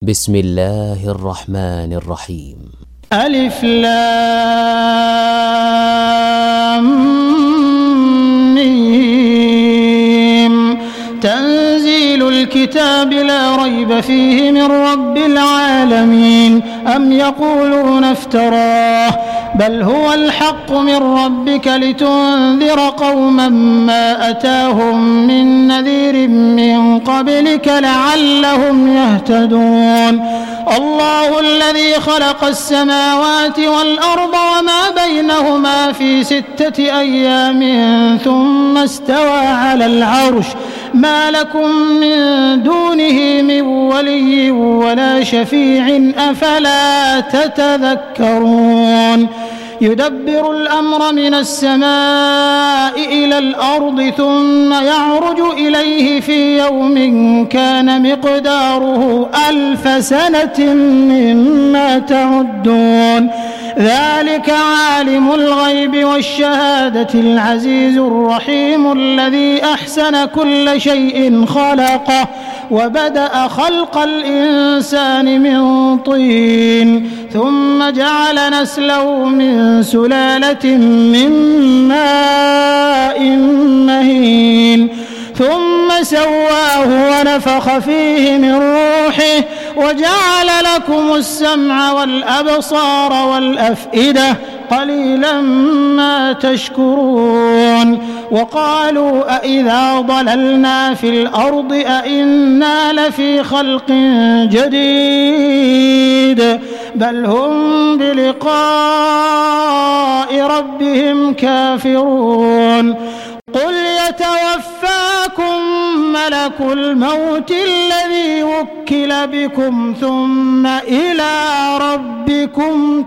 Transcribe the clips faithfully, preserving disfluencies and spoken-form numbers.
بسم الله الرحمن الرحيم. ألف لام ميم. تنزيل الكتاب لا ريب فيه من رب العالمين. أم يقولون افتراه بل هو الحق من ربك لتنذر قوما ما أتاهم من نذير من قبلك لعلهم يهتدون. الله الذي خلق السماوات والأرض وما بينهما في ستة أيام ثم استوى على العرش ما لكم من دونه من ولي ولا شفيع أفلا تتذكرون. يدبر الأمر من السماء إلى الأرض ثم يعرج إليه في يوم كان مقداره ألف سنة مما تعدون. ذلك عالم الغيب والشهادة العزيز الرحيم الذي أحسن كل شيء خلقه وبدأ خلق الإنسان من طين ثم جعل نسله من سلالة من ماء مهين ثم سواه ونفخ فيه من روحه وجعل لكم السمع والأبصار والأفئدة قليلا ما تشكرون. وقالوا أإذا ضللنا في الأرض أإنا لفي خلق جديد بل هم بلقاء ربهم كافرون. قل يتوفاكم ملك الموت الذي وكل بكم ثم إلى ربكم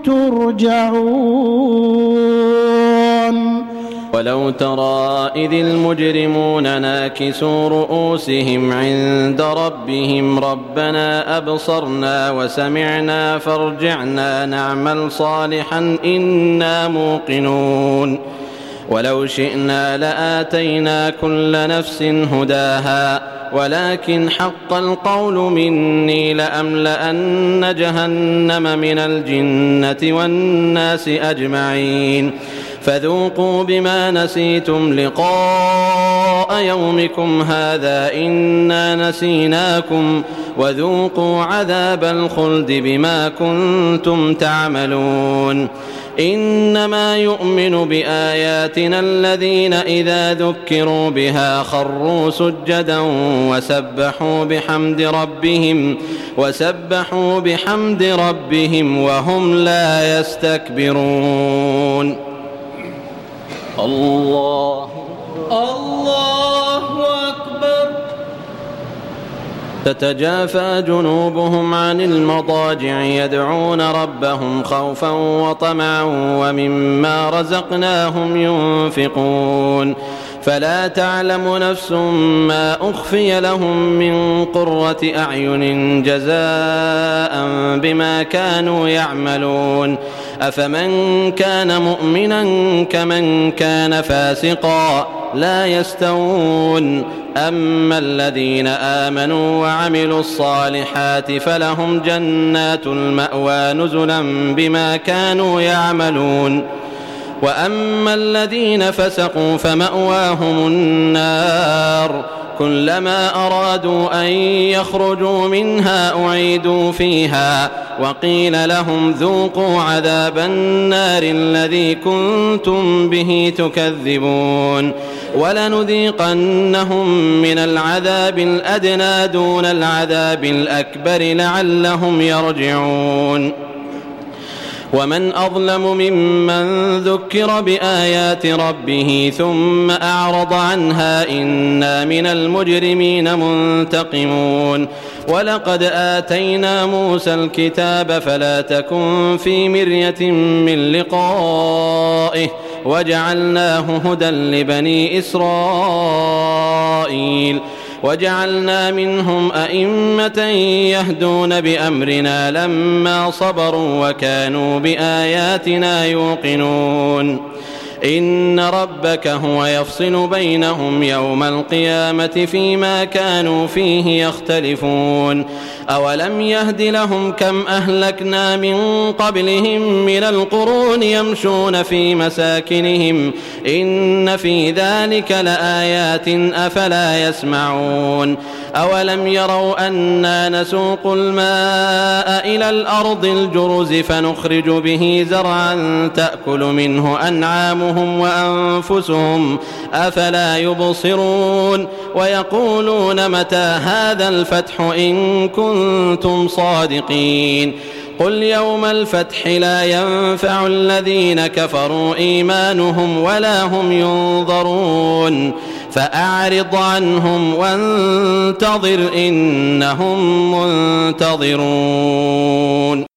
ترجعون. ولو ترى إذ المجرمون ناكسوا رؤوسهم عند ربهم ربنا أبصرنا وسمعنا فارجعنا نعمل صالحا إنا موقنون. ولو شئنا لآتينا كل نفس هداها ولكن حق القول مني لأملأن جهنم من الجنة والناس أجمعين. فذوقوا بما نسيتم لقاء يومكم هذا إنا نسيناكم وذوقوا عذاب الخلد بما كنتم تعملون. إنما يؤمن بآياتنا الذين إذا ذكروا بها خروا سجدا وسبحوا بحمد ربهم وسبحوا بحمد ربهم وهم لا يستكبرون. الله الله أكبر. تتجافى جنوبهم عن المضاجع يدعون ربهم خوفا وطمعا ومما رزقناهم ينفقون. فلا تعلم نفس ما أخفي لهم من قرة أعين جزاء بما كانوا يعملون. أفمن كان مؤمنا كمن كان فاسقا لا يستوون. أما الذين آمنوا وعملوا الصالحات فلهم جنات المأوى نزلا بما كانوا يعملون. وأما الذين فسقوا فمأواهم النار كلما أرادوا أن يخرجوا منها أعيدوا فيها وقيل لهم ذوقوا عذاب النار الذي كنتم به تكذبون. ولنذيقنهم من العذاب الأدنى دون العذاب الأكبر لعلهم يرجعون. ومن أظلم ممن ذكر بآيات ربه ثم أعرض عنها إنا من المجرمين منتقمون. ولقد آتينا موسى الكتاب فلا تكن في مرية من لقائه وجعلناه هدى لبني إسرائيل. وجعلنا منهم أئمة يهدون بأمرنا لما صبروا وكانوا بآياتنا يوقنون. إن ربك هو يفصل بينهم يوم القيامة فيما كانوا فيه يختلفون أولم يهد لهم كم أهلكنا من قبلهم من القرون يمشون في مساكنهم إن في ذلك لآيات أفلا يسمعون أولم يروا أنا نسوق الماء إلى الأرض الجرز فنخرج به زرعا تأكل منه أنعامهم وأنفسهم أفلا يبصرون ويقولون متى هذا الفتح إن كنتم صادقين قل يوم الفتح لا ينفع الذين كفروا إيمانهم ولا هم ينظرون فأعرض عنهم وانتظر إنهم منتظرون.